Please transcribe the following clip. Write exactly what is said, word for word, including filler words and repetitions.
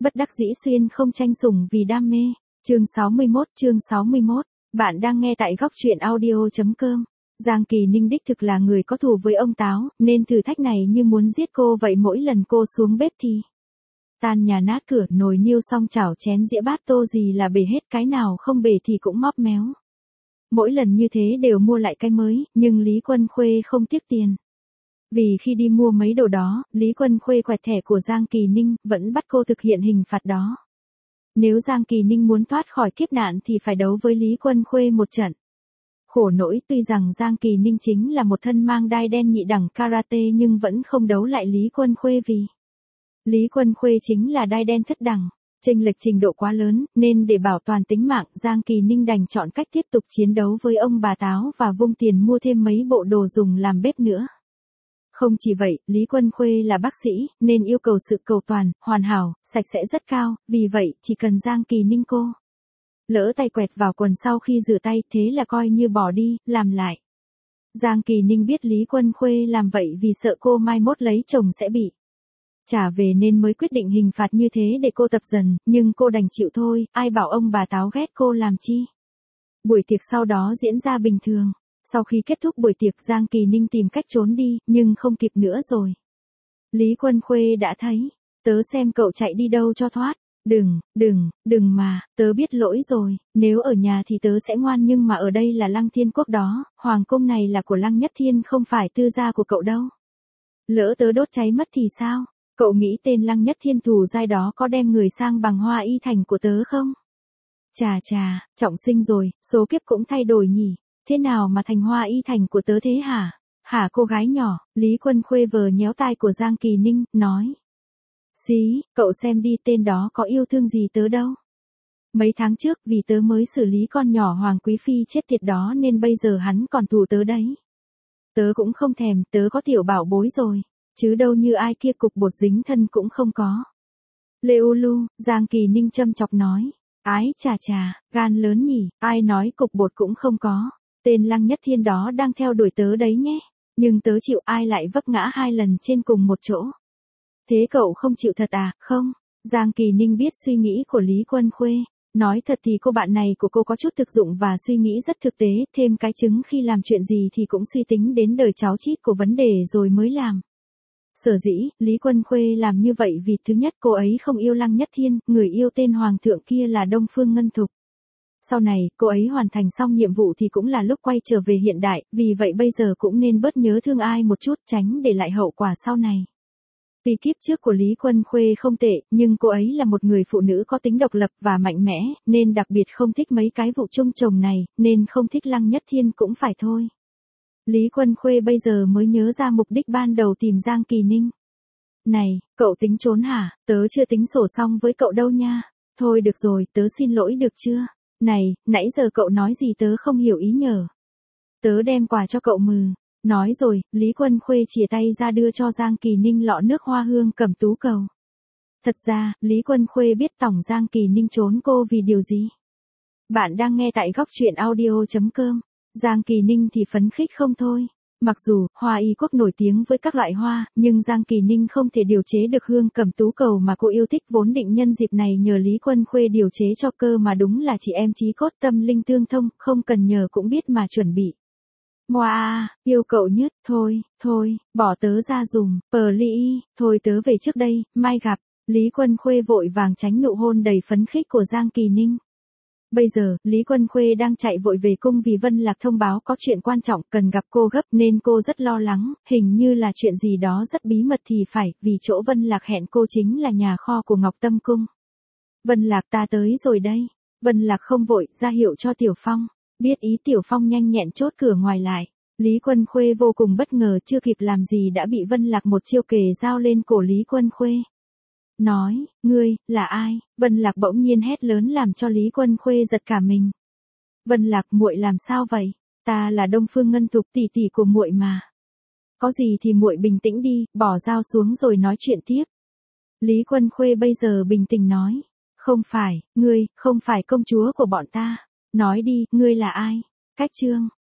bất đắc dĩ xuyên không tranh sủng vì đam mê. Chương sáu mươi mốt, chương sáu mươi mốt. Bạn đang nghe tại góc truyện audio chấm com. Giang Kỳ Ninh đích thực là người có thù với ông Táo, nên thử thách này như muốn giết cô vậy. Mỗi lần cô xuống bếp thì tan nhà nát cửa, nồi niêu xong chảo chén dĩa bát tô gì là bể hết, cái nào không bể thì cũng móp méo. Mỗi lần như thế đều mua lại cái mới, nhưng Lý Quân Khuê không tiếc tiền. Vì khi đi mua mấy đồ đó, Lý Quân Khuê quẹt thẻ của Giang Kỳ Ninh, vẫn bắt cô thực hiện hình phạt đó. Nếu Giang Kỳ Ninh muốn thoát khỏi kiếp nạn thì phải đấu với Lý Quân Khuê một trận. Khổ nỗi tuy rằng Giang Kỳ Ninh chính là một thân mang đai đen nhị đẳng karate nhưng vẫn không đấu lại Lý Quân Khuê vì Lý Quân Khuê chính là đai đen thất đẳng. Chênh lệch trình độ quá lớn, nên để bảo toàn tính mạng, Giang Kỳ Ninh đành chọn cách tiếp tục chiến đấu với ông bà Táo và vung tiền mua thêm mấy bộ đồ dùng làm bếp nữa. Không chỉ vậy, Lý Quân Khuê là bác sĩ, nên yêu cầu sự cầu toàn, hoàn hảo, sạch sẽ rất cao, vì vậy, chỉ cần Giang Kỳ Ninh cô lỡ tay quẹt vào quần sau khi rửa tay, thế là coi như bỏ đi, làm lại. Giang Kỳ Ninh biết Lý Quân Khuê làm vậy vì sợ cô mai mốt lấy chồng sẽ bị trả về nên mới quyết định hình phạt như thế để cô tập dần, nhưng cô đành chịu thôi, ai bảo ông bà Táo ghét cô làm chi. Buổi tiệc sau đó diễn ra bình thường. Sau khi kết thúc buổi tiệc, Giang Kỳ Ninh tìm cách trốn đi, nhưng không kịp nữa rồi. Lý Quân Khuê đã thấy, tớ xem cậu chạy đi đâu cho thoát. Đừng, đừng, đừng mà, tớ biết lỗi rồi, nếu ở nhà thì tớ sẽ ngoan nhưng mà ở đây là Lăng Thiên Quốc đó, hoàng cung này là của Lăng Nhất Thiên không phải tư gia của cậu đâu. Lỡ tớ đốt cháy mất thì sao? Cậu nghĩ tên Lăng Nhất Thiên thù dai đó có đem người sang bằng Hoa Y Thành của tớ không? Chà chà, trọng sinh rồi, số kiếp cũng thay đổi nhỉ, thế nào mà thành Hoa Y Thành của tớ thế hả? Hả cô gái nhỏ, Lý Quân Khuê vờ nhéo tai của Giang Kỳ Ninh, nói. Xí, cậu xem đi, tên đó có yêu thương gì tớ đâu. Mấy tháng trước vì tớ mới xử lý con nhỏ Hoàng Quý Phi chết tiệt đó nên bây giờ hắn còn thù tớ đấy. Tớ cũng không thèm, tớ có tiểu bảo bối rồi. Chứ đâu như ai kia cục bột dính thân cũng không có. Lêu lu, Giang Kỳ Ninh châm chọc nói. Ái chà chà, gan lớn nhỉ, ai nói cục bột cũng không có. Tên Lăng Nhất Thiên đó đang theo đuổi tớ đấy nhé. Nhưng tớ chịu, ai lại vấp ngã hai lần trên cùng một chỗ. Thế cậu không chịu thật à, không? Giang Kỳ Ninh biết suy nghĩ của Lý Quân Khuê. Nói thật thì cô bạn này của cô có chút thực dụng và suy nghĩ rất thực tế, thêm cái chứng khi làm chuyện gì thì cũng suy tính đến đời cháu chít của vấn đề rồi mới làm. Sở dĩ, Lý Quân Khuê làm như vậy vì thứ nhất cô ấy không yêu Lăng Nhất Thiên, người yêu tên Hoàng thượng kia là Đông Phương Ngân Thục. Sau này, cô ấy hoàn thành xong nhiệm vụ thì cũng là lúc quay trở về hiện đại, vì vậy bây giờ cũng nên bớt nhớ thương ai một chút, tránh để lại hậu quả sau này. Tuy kiếp trước của Lý Quân Khuê không tệ, nhưng cô ấy là một người phụ nữ có tính độc lập và mạnh mẽ, nên đặc biệt không thích mấy cái vụ chung chồng này, nên không thích Lăng Nhất Thiên cũng phải thôi. Lý Quân Khuê bây giờ mới nhớ ra mục đích ban đầu tìm Giang Kỳ Ninh. Này, cậu tính trốn hả? Tớ chưa tính sổ xong với cậu đâu nha. Thôi được rồi, tớ xin lỗi được chưa? Này, nãy giờ cậu nói gì tớ không hiểu ý nhở. Tớ đem quà cho cậu mừ. Nói rồi, Lý Quân Khuê chìa tay ra đưa cho Giang Kỳ Ninh lọ nước hoa hương cẩm tú cầu. Thật ra, Lý Quân Khuê biết tổng Giang Kỳ Ninh trốn cô vì điều gì. Bạn đang nghe tại góc truyện audio chấm com. Giang Kỳ Ninh thì phấn khích không thôi. Mặc dù, Hoa Y Quốc nổi tiếng với các loại hoa, nhưng Giang Kỳ Ninh không thể điều chế được hương cẩm tú cầu mà cô yêu thích, vốn định nhân dịp này nhờ Lý Quân Khuê điều chế cho cơ mà đúng là chị em chí cốt tâm linh tương thông, không cần nhờ cũng biết mà chuẩn bị. Wow, yêu cậu nhất, thôi, thôi, bỏ tớ ra dùm, pờ ly, thôi tớ về trước đây, mai gặp. Lý Quân Khuê vội vàng tránh nụ hôn đầy phấn khích của Giang Kỳ Ninh. Bây giờ, Lý Quân Khuê đang chạy vội về cung vì Vân Lạc thông báo có chuyện quan trọng cần gặp cô gấp nên cô rất lo lắng, hình như là chuyện gì đó rất bí mật thì phải, vì chỗ Vân Lạc hẹn cô chính là nhà kho của Ngọc Tâm Cung. Vân Lạc ta tới rồi đây. Vân Lạc không vội, ra hiệu cho Tiểu Phong. Biết ý Tiểu Phong nhanh nhẹn chốt cửa ngoài lại. Lý Quân Khuê vô cùng bất ngờ, chưa kịp làm gì đã bị Vân Lạc một chiêu kề dao lên cổ Lý Quân Khuê. Nói, ngươi, là ai? Vân Lạc bỗng nhiên hét lớn làm cho Lý Quân Khuê giật cả mình. Vân Lạc, muội làm sao vậy? Ta là Đông Phương Ngân Thục, tỷ tỷ của muội mà. Có gì thì muội bình tĩnh đi, bỏ dao xuống rồi nói chuyện tiếp. Lý Quân Khuê bây giờ bình tĩnh nói. Không phải, ngươi, không phải công chúa của bọn ta. Nói đi, ngươi là ai? Cách chương.